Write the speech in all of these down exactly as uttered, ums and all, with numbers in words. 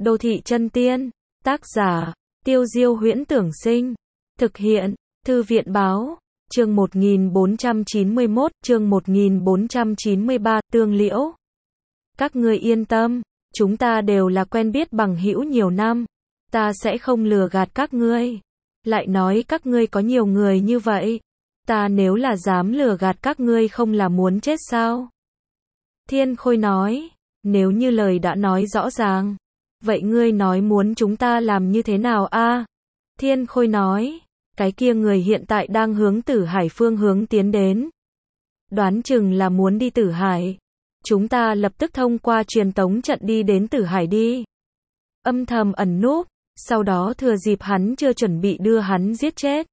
Đô thị chân tiên, tác giả, Tiêu Diêu Huyễn Tưởng Sinh, thực hiện, Thư viện Báo, chương một nghìn bốn trăm chín mươi mốt, chương một nghìn bốn trăm chín mươi ba, Tương Liễu. Các ngươi yên tâm, chúng ta đều là quen biết bằng hữu nhiều năm, ta sẽ không lừa gạt các ngươi. Lại nói các ngươi có nhiều người như vậy, ta nếu là dám lừa gạt các ngươi không là muốn chết sao? Thiên Khôi nói, nếu như lời đã nói rõ ràng, vậy ngươi nói muốn chúng ta làm như thế nào a? Thiên Khôi nói, cái kia người hiện tại đang hướng Tử Hải phương hướng tiến đến. Đoán chừng là muốn đi Tử Hải. Chúng ta lập tức thông qua truyền tống trận đi đến Tử Hải đi. Âm thầm ẩn núp, sau đó thừa dịp hắn chưa chuẩn bị đưa hắn giết chết.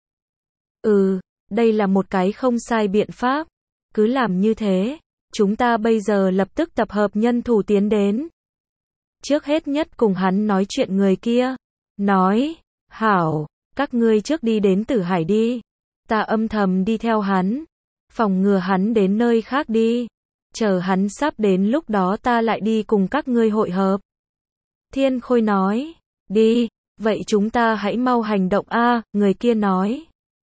Ừ, đây là một cái không sai biện pháp. Cứ làm như thế, chúng ta bây giờ lập tức tập hợp nhân thủ tiến đến. Trước hết nhất cùng hắn nói chuyện người kia. Nói, hảo, các ngươi trước đi đến Tử Hải đi. Ta âm thầm đi theo hắn. Phòng ngừa hắn đến nơi khác đi. Chờ hắn sắp đến lúc đó ta lại đi cùng các ngươi hội hợp. Thiên Khôi nói, đi, vậy chúng ta hãy mau hành động a, người kia nói.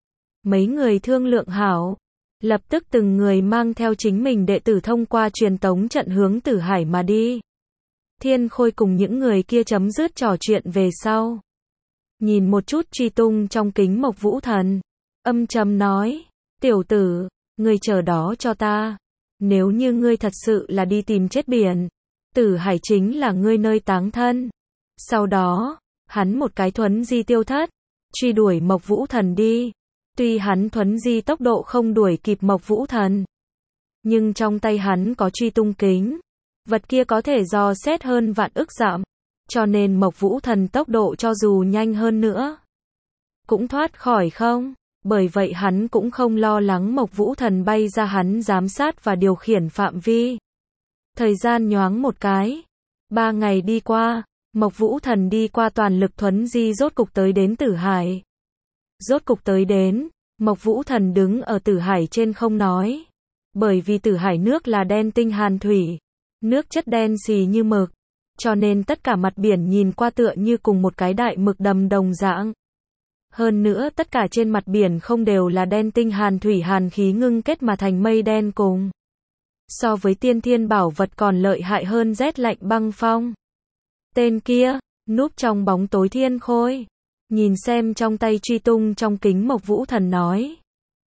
Mấy người thương lượng hảo, lập tức từng người mang theo chính mình đệ tử thông qua truyền tống trận hướng Tử Hải mà đi. Thiên Khôi cùng những người kia chấm dứt trò chuyện về sau. Nhìn một chút truy tung trong kính Mộc Vũ Thần, âm trầm nói, tiểu tử, ngươi chờ đó cho ta. Nếu như ngươi thật sự là đi tìm chết biển, Tử Hải chính là ngươi nơi táng thân. Sau đó, hắn một cái thuấn di tiêu thất, truy đuổi Mộc Vũ Thần đi. Tuy hắn thuấn di tốc độ không đuổi kịp Mộc Vũ Thần, nhưng trong tay hắn có truy tung kính. Vật kia có thể dò xét hơn vạn ức dặm, cho nên Mộc Vũ Thần tốc độ cho dù nhanh hơn nữa, cũng thoát khỏi không. Bởi vậy hắn cũng không lo lắng Mộc Vũ Thần bay ra hắn giám sát và điều khiển phạm vi. Thời gian nhoáng một cái. Ba ngày đi qua, Mộc Vũ Thần đi qua toàn lực thuấn di rốt cục tới đến Tử Hải. Rốt cục tới đến, Mộc Vũ Thần đứng ở Tử Hải trên không nói. Bởi vì Tử Hải nước là đen tinh hàn thủy, nước chất đen xì như mực, cho nên tất cả mặt biển nhìn qua tựa như cùng một cái đại mực đầm đồng dạng. Hơn nữa tất cả trên mặt biển không đều là đen tinh hàn thủy hàn khí ngưng kết mà thành mây đen cùng. So với tiên thiên bảo vật còn lợi hại hơn rét lạnh băng phong. Tên kia, núp trong bóng tối Thiên Khôi, nhìn xem trong tay truy tung trong kính Mộc Vũ Thần nói.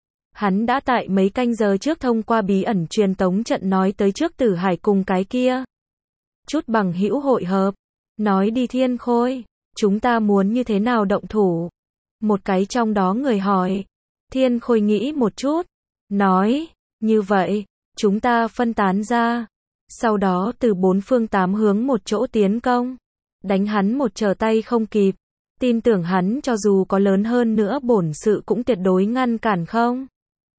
Hắn đã tại mấy canh giờ trước thông qua bí ẩn truyền tống trận nói tới trước Tử Hải cùng cái kia. Chút bằng hữu hội hợp. Nói đi Thiên Khôi, chúng ta muốn như thế nào động thủ? Một cái trong đó người hỏi. Thiên Khôi nghĩ một chút. Nói, như vậy, chúng ta phân tán ra. Sau đó từ bốn phương tám hướng một chỗ tiến công. Đánh hắn một trở tay không kịp. Tin tưởng hắn cho dù có lớn hơn nữa bổn sự cũng tuyệt đối ngăn cản không.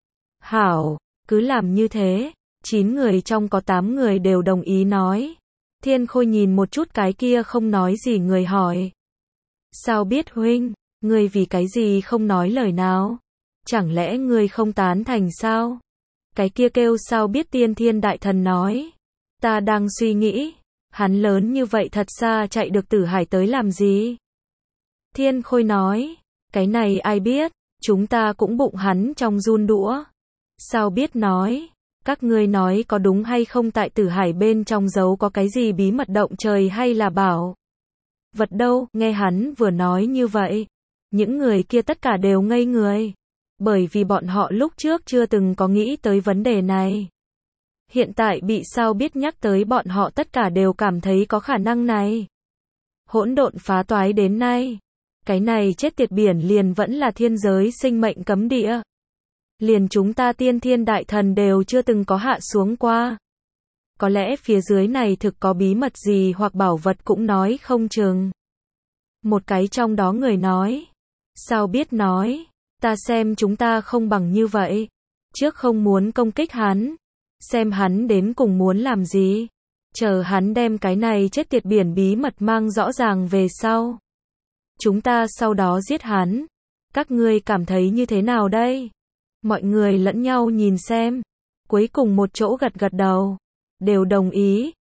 Hảo, cứ làm như thế. Chín người trong có tám người đều đồng ý nói. Thiên Khôi nhìn một chút cái kia không nói gì người hỏi. Sao biết huynh, ngươi vì cái gì không nói lời nào? Chẳng lẽ ngươi không tán thành sao? Cái kia kêu sao biết Tiên Thiên Đại Thần nói. Ta đang suy nghĩ, hắn lớn như vậy thật xa chạy được Tử Hải tới làm gì? Thiên Khôi nói, cái này ai biết, chúng ta cũng bụng hắn trong run đũa. Sao biết nói, các ngươi nói có đúng hay không tại Tử Hải bên trong giấu có cái gì bí mật động trời hay là bảo vật đâu? Nghe hắn vừa nói như vậy, những người kia tất cả đều ngây người. Bởi vì bọn họ lúc trước chưa từng có nghĩ tới vấn đề này. Hiện tại bị sao biết nhắc tới bọn họ tất cả đều cảm thấy có khả năng này. Hỗn độn phá toái đến nay. Cái này chết tiệt biển liền vẫn là thiên giới sinh mệnh cấm địa. Liền chúng ta Tiên Thiên Đại Thần đều chưa từng có hạ xuống qua. Có lẽ phía dưới này thực có bí mật gì hoặc bảo vật cũng nói không chừng. Một cái trong đó người nói. Sao biết nói, ta xem chúng ta không bằng như vậy. Trước không muốn công kích hắn. Xem hắn đến cùng muốn làm gì. Chờ hắn đem cái này chết tiệt biển bí mật mang rõ ràng về sau. Chúng ta sau đó giết hắn. Các ngươi cảm thấy như thế nào đây? Mọi người lẫn nhau nhìn xem. Cuối cùng một chỗ gật gật đầu. Đều đồng ý.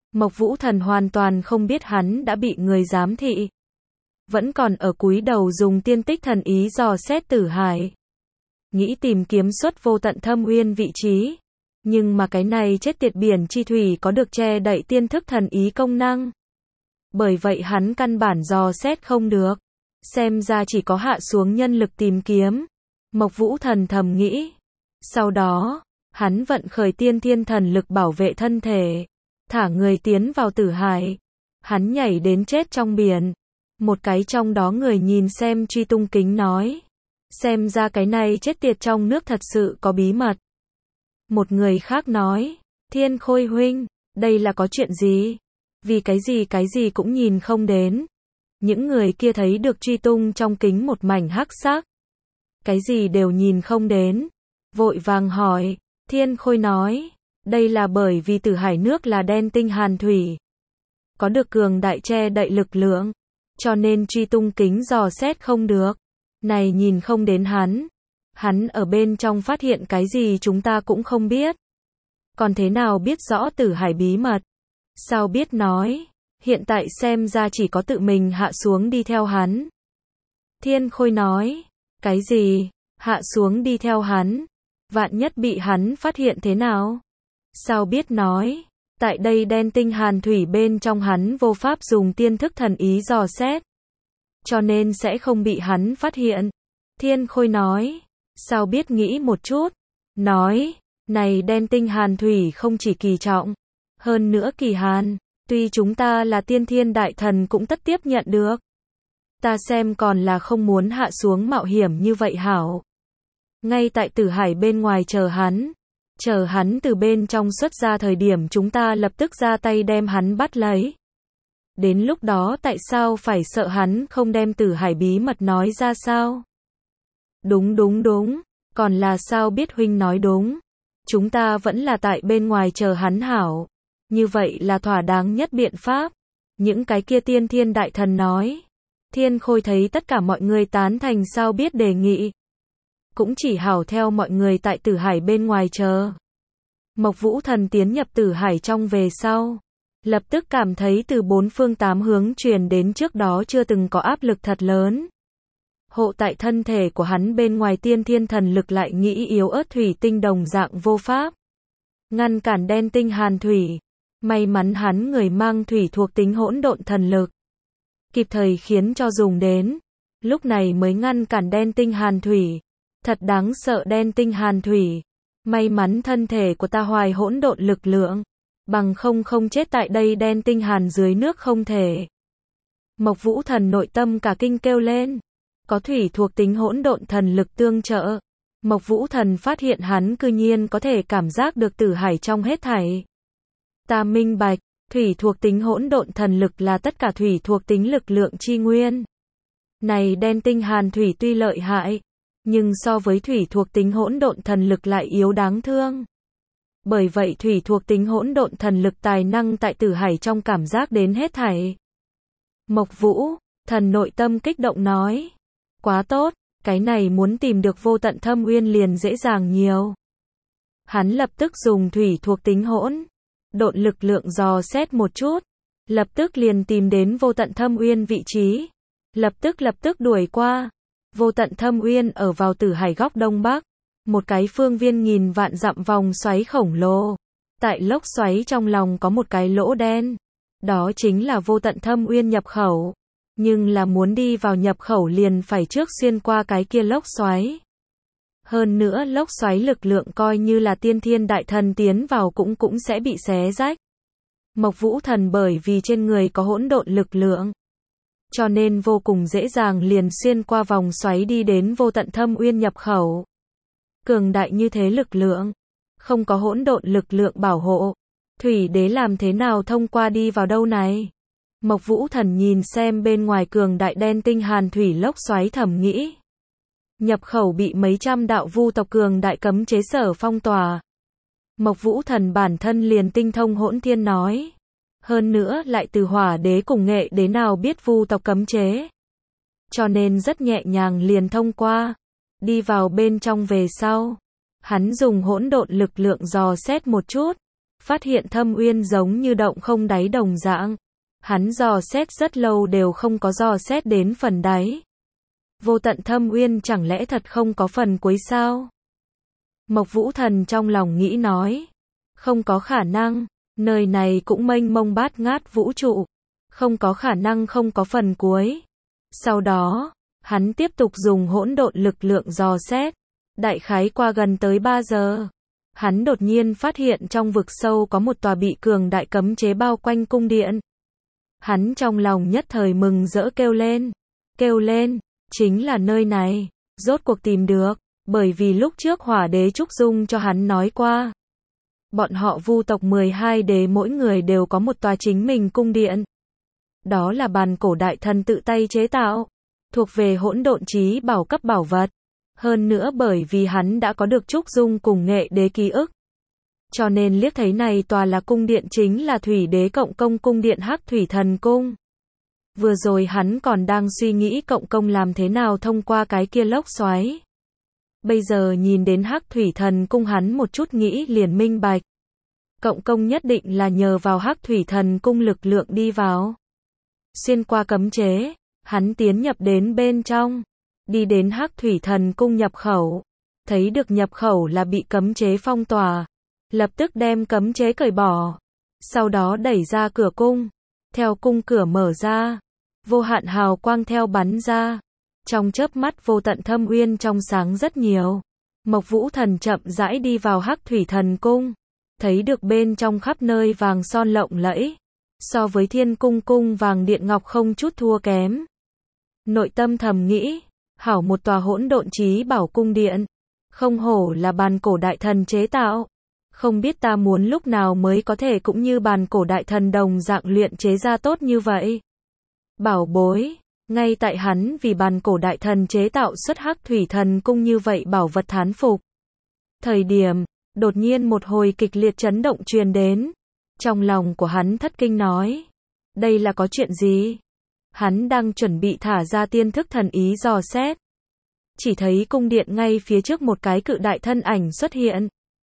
Mộc Vũ Thần hoàn toàn không biết hắn đã bị người giám thị. Vẫn còn ở cúi đầu dùng tiên tích thần ý dò xét Tử Hải. Nghĩ tìm kiếm xuất vô tận thâm uyên vị trí. Nhưng mà cái này chết tiệt biển chi thủy có được che đậy tiên thức thần ý công năng. Bởi vậy hắn căn bản dò xét không được. Xem ra chỉ có hạ xuống nhân lực tìm kiếm. Mộc Vũ Thần thầm nghĩ. Sau đó, hắn vận khởi tiên thiên thần lực bảo vệ thân thể. Thả người tiến vào Tử Hải. Hắn nhảy đến chết trong biển. Một cái trong đó người nhìn xem truy tung kính nói. Xem ra cái này chết tiệt trong nước thật sự có bí mật. Một người khác nói. Thiên Khôi huynh, đây là có chuyện gì? Vì cái gì cái gì cũng nhìn không đến. Những người kia thấy được truy tung trong kính một mảnh hắc sắc. Cái gì đều nhìn không đến. Vội vàng hỏi. Thiên Khôi nói. Đây là bởi vì Tử Hải nước là đen tinh hàn thủy. Có được cường đại che đậy lực lượng. Cho nên truy tung kính dò xét không được. Này nhìn không đến hắn. Hắn ở bên trong phát hiện cái gì chúng ta cũng không biết. Còn thế nào biết rõ Tử Hải bí mật? Sao biết nói? Hiện tại xem ra chỉ có tự mình hạ xuống đi theo hắn. Thiên Khôi nói. Cái gì? Hạ xuống đi theo hắn? Vạn nhất bị hắn phát hiện thế nào? Sao biết nói? Tại đây đen tinh hàn thủy bên trong hắn vô pháp dùng tiên thức thần ý dò xét. Cho nên sẽ không bị hắn phát hiện. Thiên Khôi nói. Sao biết nghĩ một chút? Nói. Này đen tinh hàn thủy không chỉ kỳ trọng. Hơn nữa kỳ hàn. Tuy chúng ta là tiên thiên đại thần cũng tất tiếp nhận được. Ta xem còn là không muốn hạ xuống mạo hiểm như vậy hảo. Ngay tại Tử Hải bên ngoài chờ hắn. Chờ hắn từ bên trong xuất ra thời điểm chúng ta lập tức ra tay đem hắn bắt lấy. Đến lúc đó tại sao phải sợ hắn không đem Tử Hải bí mật nói ra sao? Đúng đúng đúng. Còn là sao biết huynh nói đúng. Chúng ta vẫn là tại bên ngoài chờ hắn hảo. Như vậy là thỏa đáng nhất biện pháp. Những cái kia tiên thiên đại thần nói. Thiên Khôi thấy tất cả mọi người tán thành sao biết đề nghị. Cũng chỉ hảo theo mọi người tại Tử Hải bên ngoài chờ. Mộc Vũ Thần tiến nhập Tử Hải trong về sau. Lập tức cảm thấy từ bốn phương tám hướng truyền đến trước đó chưa từng có áp lực thật lớn. Hộ tại thân thể của hắn bên ngoài tiên thiên thần lực lại nghĩ yếu ớt thủy tinh đồng dạng vô pháp. Ngăn cản đen tinh hàn thủy. May mắn hắn người mang thủy thuộc tính hỗn độn thần lực. Kịp thời khiến cho dùng đến. Lúc này mới ngăn cản đen tinh hàn thủy. Thật đáng sợ đen tinh hàn thủy. May mắn thân thể của ta hoài hỗn độn lực lượng. Bằng không không chết tại đây đen tinh hàn dưới nước không thể. Mộc Vũ Thần nội tâm cả kinh kêu lên. Có thủy thuộc tính hỗn độn thần lực tương trợ. Mộc Vũ Thần phát hiện hắn cư nhiên có thể cảm giác được Tử Hải trong hết thảy. Ta minh bạch, thủy thuộc tính hỗn độn thần lực là tất cả thủy thuộc tính lực lượng chi nguyên. Này đen tinh hàn thủy tuy lợi hại, nhưng so với thủy thuộc tính hỗn độn thần lực lại yếu đáng thương. Bởi vậy thủy thuộc tính hỗn độn thần lực tài năng tại Tử Hải trong cảm giác đến hết thảy. Mộc Vũ Thần nội tâm kích động nói. Quá tốt, cái này muốn tìm được vô tận thâm uyên liền dễ dàng nhiều. Hắn lập tức dùng thủy thuộc tính hỗn độn lực lượng dò xét một chút. Lập tức liền tìm đến vô tận thâm uyên vị trí. Lập tức lập tức đuổi qua. Vô tận thâm uyên ở vào Tử Hải góc đông bắc. Một cái phương viên nghìn vạn dặm vòng xoáy khổng lồ. Tại lốc xoáy trong lòng có một cái lỗ đen. Đó chính là vô tận thâm uyên nhập khẩu. Nhưng là muốn đi vào nhập khẩu liền phải trước xuyên qua cái kia lốc xoáy. Hơn nữa lốc xoáy lực lượng coi như là tiên thiên đại thần tiến vào cũng cũng sẽ bị xé rách. Mộc Vũ Thần bởi vì trên người có hỗn độn lực lượng. Cho nên vô cùng dễ dàng liền xuyên qua vòng xoáy đi đến vô tận thâm uyên nhập khẩu. Cường đại như thế lực lượng. Không có hỗn độn lực lượng bảo hộ. Thủy đế làm thế nào thông qua đi vào đâu này? Mộc Vũ Thần nhìn xem bên ngoài cường đại đen tinh hàn thủy lốc xoáy thầm nghĩ. Nhập khẩu bị mấy trăm đạo vu tộc cường đại cấm chế sở phong tỏa. Mộc Vũ Thần bản thân liền tinh thông hỗn thiên nói. Hơn nữa lại từ hỏa đế cùng nghệ đế nào biết vu tộc cấm chế. Cho nên rất nhẹ nhàng liền thông qua. Đi vào bên trong về sau. Hắn dùng hỗn độn lực lượng dò xét một chút. phát hiện thâm uyên giống như động không đáy đồng dạng. Hắn dò xét rất lâu đều không có dò xét đến phần đáy. Vô tận thâm uyên chẳng lẽ thật không có phần cuối sao? Mộc Vũ Thần trong lòng nghĩ nói. Không có khả năng, nơi này cũng mênh mông bát ngát vũ trụ. Không có khả năng không có phần cuối. Sau đó, hắn tiếp tục dùng hỗn độn lực lượng dò xét. Đại khái qua gần tới ba giờ. Hắn đột nhiên phát hiện trong vực sâu có một tòa bị cường đại cấm chế bao quanh cung điện. Hắn trong lòng nhất thời mừng rỡ kêu lên. Kêu lên, chính là nơi này. Rốt cuộc tìm được, bởi vì lúc trước Hỏa Đế Trúc Dung cho hắn nói qua. Bọn họ Vu tộc mười hai đế mỗi người đều có một tòa chính mình cung điện. Đó là bàn cổ đại thần tự tay chế tạo, thuộc về hỗn độn chí bảo cấp bảo vật. Hơn nữa bởi vì hắn đã có được Trúc Dung cùng Nghệ Đế ký ức. Cho nên liếc thấy này tòa là cung điện chính là Thủy Đế Cộng Công cung điện Hắc Thủy Thần Cung. Vừa rồi hắn còn đang suy nghĩ Cộng Công làm thế nào thông qua cái kia lốc xoáy. Bây giờ nhìn đến Hắc Thủy Thần Cung hắn một chút nghĩ liền minh bạch. Cộng Công nhất định là nhờ vào Hắc Thủy Thần Cung lực lượng đi vào. Xuyên qua cấm chế, hắn tiến nhập đến bên trong. Đi đến Hắc Thủy Thần Cung nhập khẩu. Thấy được nhập khẩu là bị cấm chế phong tỏa. Lập tức đem cấm chế cởi bỏ. Sau đó đẩy ra cửa cung. Theo cung cửa mở ra. Vô hạn hào quang theo bắn ra. Trong chớp mắt vô tận thâm uyên trong sáng rất nhiều. Mộc Vũ Thần chậm rãi đi vào Hắc Thủy Thần Cung. Thấy được bên trong khắp nơi vàng son lộng lẫy. So với Thiên Cung cung vàng điện ngọc không chút thua kém. Nội tâm thầm nghĩ. Hảo một tòa hỗn độn chí bảo cung điện. Không hổ là bàn cổ đại thần chế tạo. Không biết ta muốn lúc nào mới có thể cũng như bàn cổ đại thần đồng dạng luyện chế ra tốt như vậy. Bảo bối, ngay tại hắn vì bàn cổ đại thần chế tạo xuất Hắc Thủy Thần Cung như vậy bảo vật thán phục. Thời điểm, đột nhiên một hồi kịch liệt chấn động truyền đến. Trong lòng của hắn thất kinh nói. Đây là có chuyện gì? Hắn đang chuẩn bị thả ra tiên thức thần ý dò xét. Chỉ thấy cung điện ngay phía trước một cái cự đại thân ảnh xuất hiện.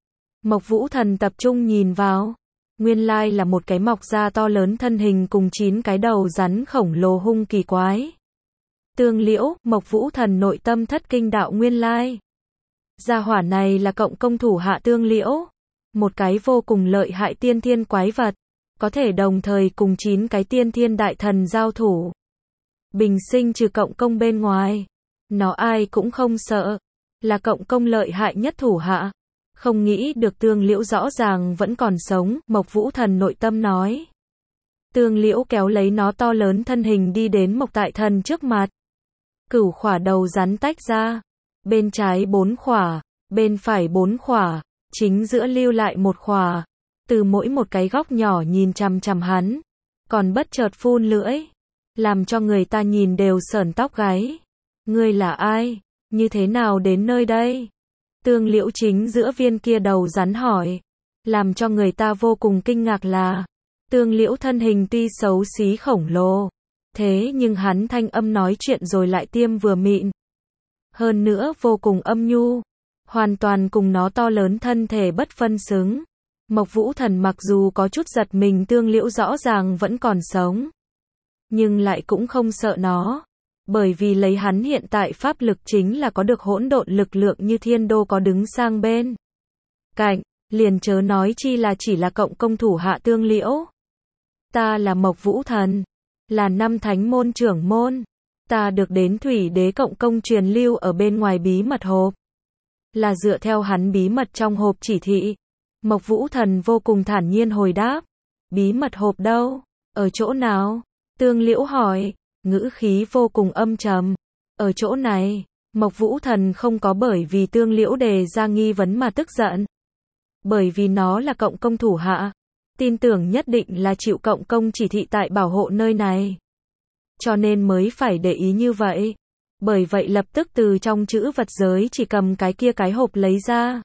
Mộc Vũ Thần tập trung nhìn vào. Nguyên lai là một cái mọc da to lớn thân hình cùng chín cái đầu rắn khổng lồ hung kỳ quái. Tương Liễu, Mộc Vũ Thần nội tâm thất kinh đạo nguyên lai. Gia hỏa này là Cộng Công thủ hạ Tương Liễu. Một cái vô cùng lợi hại tiên thiên quái vật. Có thể đồng thời cùng chín cái tiên thiên đại thần giao thủ. Bình sinh trừ Cộng Công bên ngoài. Nó ai cũng không sợ. Là Cộng Công lợi hại nhất thủ hạ. Không nghĩ được Tương Liễu rõ ràng vẫn còn sống, Mộc Vũ Thần nội tâm nói. Tương Liễu kéo lấy nó to lớn thân hình đi đến Mộc Tại Thần trước mặt. Cửu khỏa đầu rắn tách ra. Bên trái bốn khỏa, bên phải bốn khỏa, chính giữa lưu lại một khỏa. Từ mỗi một cái góc nhỏ nhìn chằm chằm hắn. Còn bất chợt phun lưỡi. Làm cho người ta nhìn đều sởn tóc gáy. Ngươi là ai? Như thế nào đến nơi đây? Tương Liễu chính giữa viên kia đầu rắn hỏi. Làm cho người ta vô cùng kinh ngạc là. Tương Liễu thân hình tuy xấu xí khổng lồ. Thế nhưng hắn thanh âm nói chuyện rồi lại tiêm vừa mịn. Hơn nữa vô cùng âm nhu. Hoàn toàn cùng nó to lớn thân thể bất phân xứng. Mộc Vũ Thần mặc dù có chút giật mình Tương Liễu rõ ràng vẫn còn sống. Nhưng lại cũng không sợ nó. Bởi vì lấy hắn hiện tại pháp lực chính là có được hỗn độn lực lượng như thiên đô có đứng sang bên cạnh, liền chớ nói chi là chỉ là Cộng Công thủ hạ Tương Liễu. Ta là Mộc Vũ Thần, là năm thánh môn trưởng môn. Ta được đến Thủy Đế Cộng Công truyền lưu ở bên ngoài bí mật hộp. Là dựa theo hắn bí mật trong hộp chỉ thị. Mộc Vũ Thần vô cùng thản nhiên hồi đáp. Bí mật hộp đâu? Ở chỗ nào? Tương Liễu hỏi. Ngữ khí vô cùng âm trầm. Ở chỗ này, Mộc Vũ Thần không có bởi vì Tương Liễu đề ra nghi vấn mà tức giận. Bởi vì nó là Cộng Công thủ hạ. Tin tưởng nhất định là chịu Cộng Công chỉ thị tại bảo hộ nơi này. Cho nên mới phải để ý như vậy. Bởi vậy lập tức từ trong chữ vật giới chỉ cầm cái kia cái hộp lấy ra.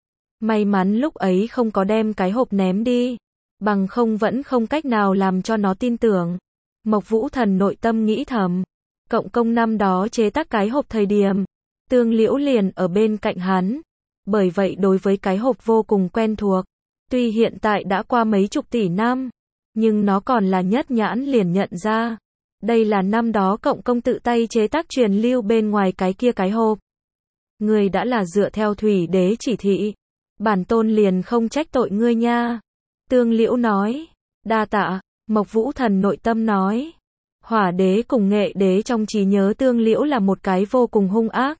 May mắn lúc ấy không có đem cái hộp ném đi. Bằng không vẫn không cách nào làm cho nó tin tưởng. Mộc Vũ Thần nội tâm nghĩ thầm. Cộng Công năm đó chế tác cái hộp thời điểm. Tương Liễu liền ở bên cạnh hắn. Bởi vậy đối với cái hộp vô cùng quen thuộc. Tuy hiện tại đã qua mấy chục tỷ năm, nhưng nó còn là nhất nhãn liền nhận ra. Đây là năm đó Cộng công tự tay chế tác truyền lưu bên ngoài cái kia cái hộp. Ngươi đã là dựa theo Thủy Đế chỉ thị. Bản tôn liền không trách tội ngươi nha. Tương Liễu nói. Đa tạ, Mộc Vũ Thần nội tâm nói. Hỏa Đế cùng Nghệ Đế trong trí nhớ Tương Liễu là một cái vô cùng hung ác.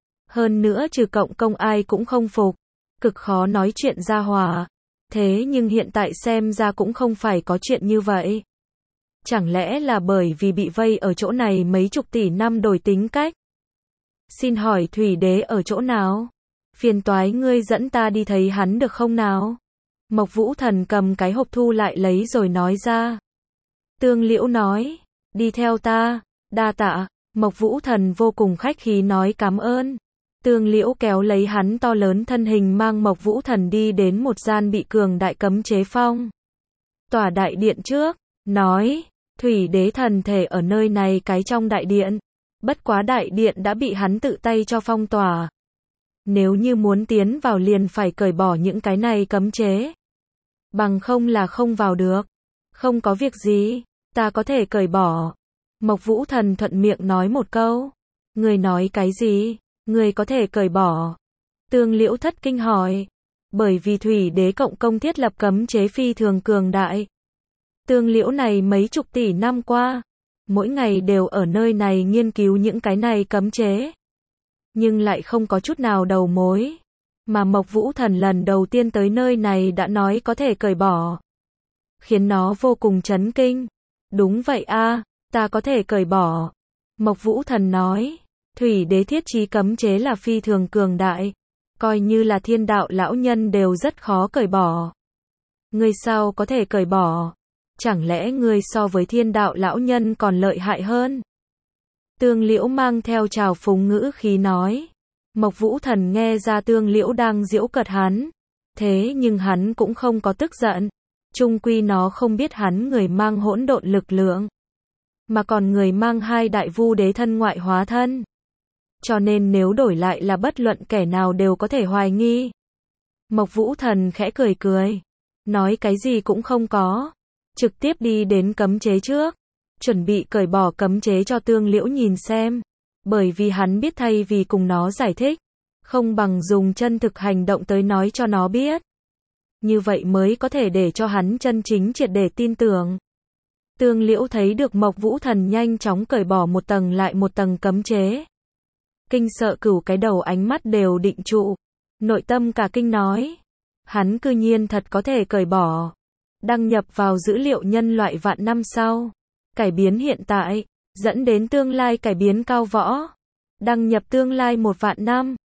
Hơn nữa trừ Cộng công ai cũng không phục. Cực khó nói chuyện ra hỏa. Thế nhưng hiện tại xem ra cũng không phải có chuyện như vậy. Chẳng lẽ là bởi vì bị vây ở chỗ này mấy chục tỷ năm đổi tính cách? Xin hỏi Thủy Đế ở chỗ nào? Phiền toái ngươi dẫn ta đi thấy hắn được không nào? Mộc Vũ Thần cầm cái hộp thu lại lấy rồi nói ra. Tương Liễu nói, đi theo ta, đa tạ. Mộc Vũ Thần vô cùng khách khí nói cảm ơn. Tương Liễu kéo lấy hắn to lớn thân hình mang Mộc Vũ Thần đi đến một gian bị cường đại cấm chế phong tỏa đại điện trước, nói, Thủy Đế thần thể ở nơi này cái trong đại điện. Bất quá đại điện đã bị hắn tự tay cho phong tỏa. Nếu như muốn tiến vào liền phải cởi bỏ những cái này cấm chế. Bằng không là không vào được. Không có việc gì, ta có thể cởi bỏ. Mộc Vũ Thần thuận miệng nói một câu. Người nói cái gì? Người có thể cởi bỏ. Tương Liễu thất kinh hỏi. Bởi vì Thủy Đế Cộng công thiết lập cấm chế phi thường cường đại. Tương Liễu này mấy chục tỷ năm qua, mỗi ngày đều ở nơi này nghiên cứu những cái này cấm chế. Nhưng lại không có chút nào đầu mối. Mà Mộc Vũ Thần lần đầu tiên tới nơi này đã nói có thể cởi bỏ. Khiến nó vô cùng chấn kinh. Đúng vậy a, ta có thể cởi bỏ. Mộc Vũ Thần nói, Thủy Đế thiết trí cấm chế là phi thường cường đại. Coi như là thiên đạo lão nhân đều rất khó cởi bỏ. Ngươi sao có thể cởi bỏ? Chẳng lẽ ngươi so với thiên đạo lão nhân còn lợi hại hơn? Tương Liễu mang theo trào phúng ngữ khí nói. Mộc Vũ Thần nghe ra Tương Liễu đang giễu cợt hắn. Thế nhưng hắn cũng không có tức giận. Chung quy nó không biết hắn người mang hỗn độn lực lượng. Mà còn người mang hai đại vu đế thân ngoại hóa thân. Cho nên nếu đổi lại là bất luận kẻ nào đều có thể hoài nghi. Mộc Vũ Thần khẽ cười cười. Nói cái gì cũng không có. Trực tiếp đi đến cấm chế trước. Chuẩn bị cởi bỏ cấm chế cho Tương Liễu nhìn xem. Bởi vì hắn biết thay vì cùng nó giải thích. Không bằng dùng chân thực hành động tới nói cho nó biết. Như vậy mới có thể để cho hắn chân chính triệt để tin tưởng. Tương Liễu thấy được Mộc Vũ Thần nhanh chóng cởi bỏ một tầng lại một tầng cấm chế. Kinh sợ cửu cái đầu ánh mắt đều định trụ. Nội tâm cả kinh nói. Hắn cư nhiên thật có thể cởi bỏ. Đăng nhập vào dữ liệu nhân loại vạn năm sau. Cải biến hiện tại. Dẫn đến tương lai cải biến cao võ. Đăng nhập tương lai một vạn năm.